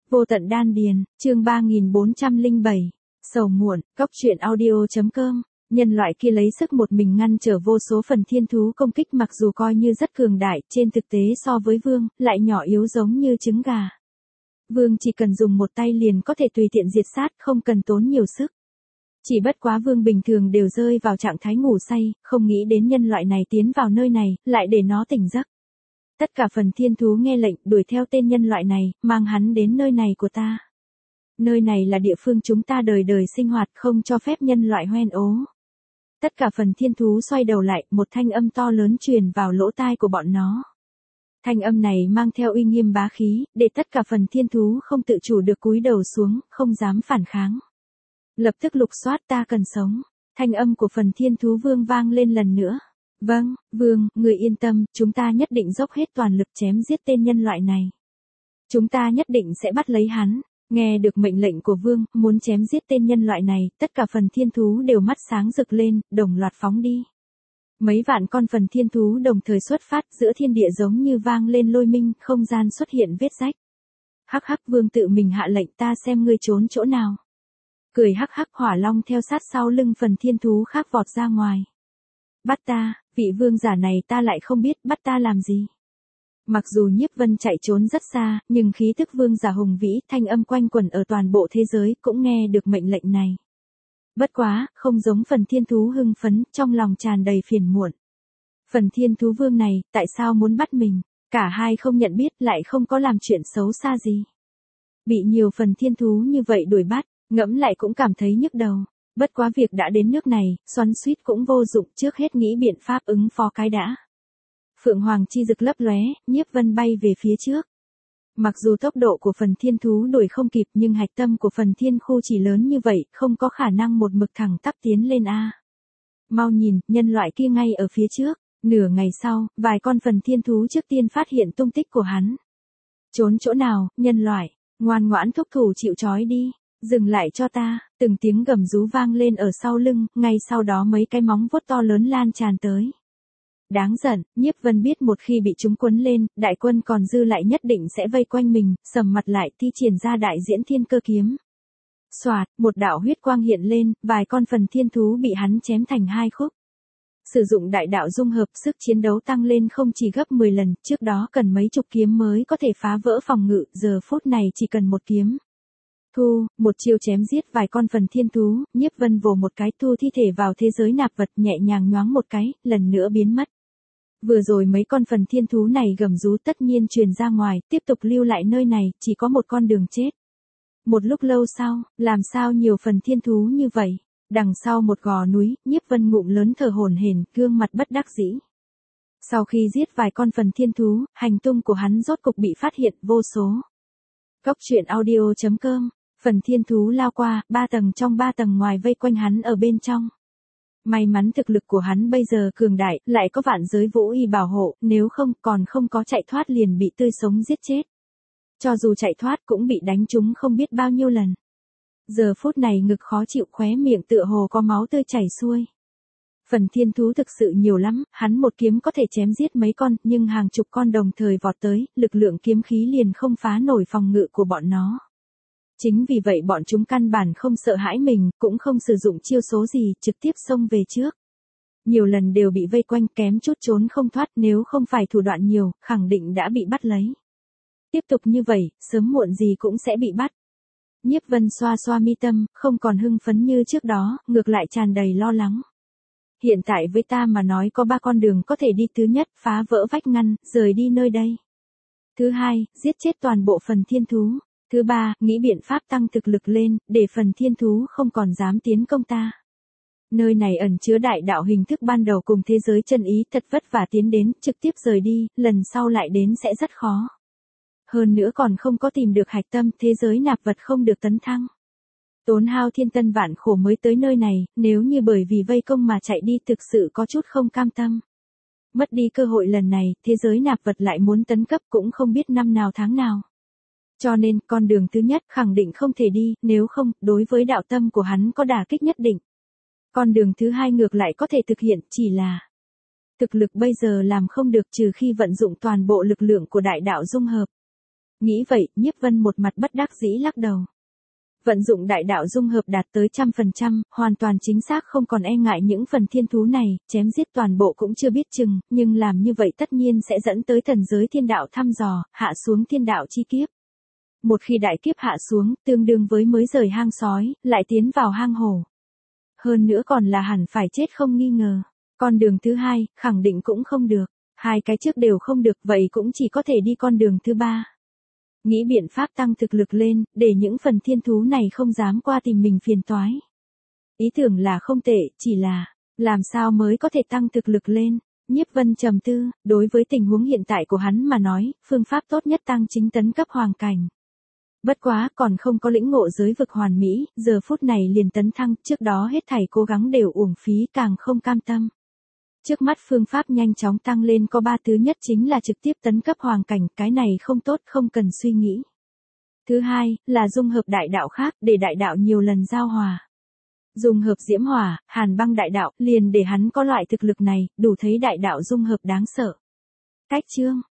Vô tận đan điền, chương 3407. Sầu muộn, cóc truyện audio.com. Nhân loại kia lấy sức một mình ngăn trở vô số phần thiên thú công kích, mặc dù coi như rất cường đại, trên thực tế so với Vương, lại nhỏ yếu giống như trứng gà. Vương chỉ cần dùng một tay liền có thể tùy tiện diệt sát, không cần tốn nhiều sức. Chỉ bất quá Vương bình thường đều rơi vào trạng thái ngủ say, không nghĩ đến nhân loại này tiến vào nơi này, lại để nó tỉnh giấc. Tất cả phần thiên thú nghe lệnh đuổi theo tên nhân loại này, mang hắn đến nơi này của ta. Nơi này là địa phương chúng ta đời đời sinh hoạt, không cho phép nhân loại hoen ố. Tất cả phần thiên thú xoay đầu lại, một thanh âm to lớn truyền vào lỗ tai của bọn nó. Thanh âm này mang theo uy nghiêm bá khí, để tất cả phần thiên thú không tự chủ được cúi đầu xuống, không dám phản kháng. Lập tức lục soát, ta cần sống. Thanh âm của phần thiên thú vương vang lên lần nữa. Vâng, Vương, người yên tâm, chúng ta nhất định dốc hết toàn lực chém giết tên nhân loại này. Chúng ta nhất định sẽ bắt lấy hắn. Nghe được mệnh lệnh của Vương, muốn chém giết tên nhân loại này, tất cả phần thiên thú đều mắt sáng rực lên, đồng loạt phóng đi. Mấy vạn con phần thiên thú đồng thời xuất phát, giữa thiên địa giống như vang lên lôi minh, không gian xuất hiện vết rách. Hắc hắc, Vương tự mình hạ lệnh, ta xem ngươi trốn chỗ nào. Cười hắc hắc, hỏa long theo sát sau lưng phần thiên thú khác vọt ra ngoài. Bắt ta, vị vương giả này ta lại không biết bắt ta làm gì. Mặc dù Nhiếp Vân chạy trốn rất xa, nhưng khí tức vương giả hùng vĩ, thanh âm quanh quẩn ở toàn bộ thế giới, cũng nghe được mệnh lệnh này. Bất quá, không giống phần thiên thú hưng phấn, trong lòng tràn đầy phiền muộn. Phần thiên thú vương này, tại sao muốn bắt mình? Cả hai không nhận biết, lại không có làm chuyện xấu xa gì. Bị nhiều phần thiên thú như vậy đuổi bắt, ngẫm lại cũng cảm thấy nhức đầu. Bất quá việc đã đến nước này, xoắn xuýt cũng vô dụng, trước hết nghĩ biện pháp ứng phó cái đã. Phượng Hoàng chi rực lấp lóe, Nhiếp Vân bay về phía trước. Mặc dù tốc độ của phần thiên thú đuổi không kịp, nhưng hạch tâm của phần thiên khu chỉ lớn như vậy, không có khả năng một mực thẳng tắp tiến lên a. Mau nhìn, nhân loại kia ngay ở phía trước. Nửa ngày sau, vài con phần thiên thú trước tiên phát hiện tung tích của hắn. Trốn chỗ nào, nhân loại, ngoan ngoãn thúc thủ chịu trói đi. Dừng lại cho ta, từng tiếng gầm rú vang lên ở sau lưng, ngay sau đó mấy cái móng vuốt to lớn lan tràn tới. Đáng giận, Nhiếp Vân biết một khi bị chúng quấn lên, đại quân còn dư lại nhất định sẽ vây quanh mình, sầm mặt lại thi triển ra đại diễn thiên cơ kiếm. Xoạt, một đạo huyết quang hiện lên, vài con phần thiên thú bị hắn chém thành hai khúc. Sử dụng đại đạo dung hợp, sức chiến đấu tăng lên không chỉ gấp 10 lần, trước đó cần mấy chục kiếm mới có thể phá vỡ phòng ngự, giờ phút này chỉ cần một kiếm. Thu, một chiêu chém giết vài con phần thiên thú, Nhiếp Vân vồ một cái thu thi thể vào thế giới nạp vật, nhẹ nhàng nhoáng một cái, lần nữa biến mất. Vừa rồi mấy con phần thiên thú này gầm rú tất nhiên truyền ra ngoài, tiếp tục lưu lại nơi này, chỉ có một con đường chết. Một lúc lâu sau, làm sao nhiều phần thiên thú như vậy? Đằng sau một gò núi, Nhiếp Vân ngụm lớn thở hổn hển, gương mặt bất đắc dĩ. Sau khi giết vài con phần thiên thú, hành tung của hắn rốt cục bị phát hiện vô số. Cóc truyện audio.com. Phần thiên thú lao qua, 3 tầng trong 3 tầng ngoài vây quanh hắn ở bên trong. May mắn thực lực của hắn bây giờ cường đại, lại có vạn giới vũ y bảo hộ, nếu không còn không có chạy thoát liền bị tươi sống giết chết. Cho dù chạy thoát cũng bị đánh trúng không biết bao nhiêu lần. Giờ phút này ngực khó chịu, khóe miệng tựa hồ có máu tươi chảy xuôi. Phần thiên thú thực sự nhiều lắm, hắn một kiếm có thể chém giết mấy con, nhưng hàng chục con đồng thời vọt tới, lực lượng kiếm khí liền không phá nổi phòng ngự của bọn nó. Chính vì vậy bọn chúng căn bản không sợ hãi mình, cũng không sử dụng chiêu số gì, trực tiếp xông về trước. Nhiều lần đều bị vây quanh, kém chút trốn không thoát, nếu không phải thủ đoạn nhiều, khẳng định đã bị bắt lấy. Tiếp tục như vậy, sớm muộn gì cũng sẽ bị bắt. Nhiếp Vân xoa xoa mi tâm, không còn hưng phấn như trước đó, ngược lại tràn đầy lo lắng. Hiện tại với ta mà nói có 3 con đường có thể đi: thứ nhất, phá vỡ vách ngăn, rời đi nơi đây. Thứ hai, giết chết toàn bộ phần thiên thú. Thứ ba, nghĩ biện pháp tăng thực lực lên, để phần thiên thú không còn dám tiến công ta. Nơi này ẩn chứa đại đạo hình thức ban đầu cùng thế giới chân ý, thật vất vả tiến đến, trực tiếp rời đi, lần sau lại đến sẽ rất khó. Hơn nữa còn không có tìm được hạch tâm, thế giới nạp vật không được tấn thăng. Tốn hao thiên tân vạn khổ mới tới nơi này, nếu như bởi vì vây công mà chạy đi thực sự có chút không cam tâm. Mất đi cơ hội lần này, thế giới nạp vật lại muốn tấn cấp cũng không biết năm nào tháng nào. Cho nên, con đường thứ nhất khẳng định không thể đi, nếu không, đối với đạo tâm của hắn có đả kích nhất định. Con đường thứ hai ngược lại có thể thực hiện, chỉ là thực lực bây giờ làm không được, trừ khi vận dụng toàn bộ lực lượng của đại đạo dung hợp. Nghĩ vậy, Nhiếp Vân một mặt bất đắc dĩ lắc đầu. Vận dụng đại đạo dung hợp đạt tới 100%, hoàn toàn chính xác không còn e ngại những phần thiên thú này, chém giết toàn bộ cũng chưa biết chừng, nhưng làm như vậy tất nhiên sẽ dẫn tới thần giới thiên đạo thăm dò, hạ xuống thiên đạo chi kiếp. Một khi đại kiếp hạ xuống, tương đương với mới rời hang sói, lại tiến vào hang hổ. Hơn nữa còn là hẳn phải chết không nghi ngờ. Con đường thứ hai, khẳng định cũng không được. Hai cái trước đều không được, vậy cũng chỉ có thể đi con đường thứ ba. Nghĩ biện pháp tăng thực lực lên, để những phần thiên thú này không dám qua tìm mình phiền toái. Ý tưởng là không tệ, chỉ là, làm sao mới có thể tăng thực lực lên. Nhiếp Vân trầm tư, đối với tình huống hiện tại của hắn mà nói, phương pháp tốt nhất tăng chính tấn cấp hoàng cảnh. Bất quá, còn không có lĩnh ngộ giới vực hoàn mỹ, giờ phút này liền tấn thăng, trước đó hết thảy cố gắng đều uổng phí, càng không cam tâm. Trước mắt phương pháp nhanh chóng tăng lên có 3 thứ, nhất chính là trực tiếp tấn cấp hoàng cảnh, cái này không tốt, không cần suy nghĩ. Thứ hai, là dung hợp đại đạo khác, để đại đạo nhiều lần giao hòa. Dung hợp diễm hỏa, hàn băng đại đạo, liền để hắn có loại thực lực này, đủ thấy đại đạo dung hợp đáng sợ. Cách chương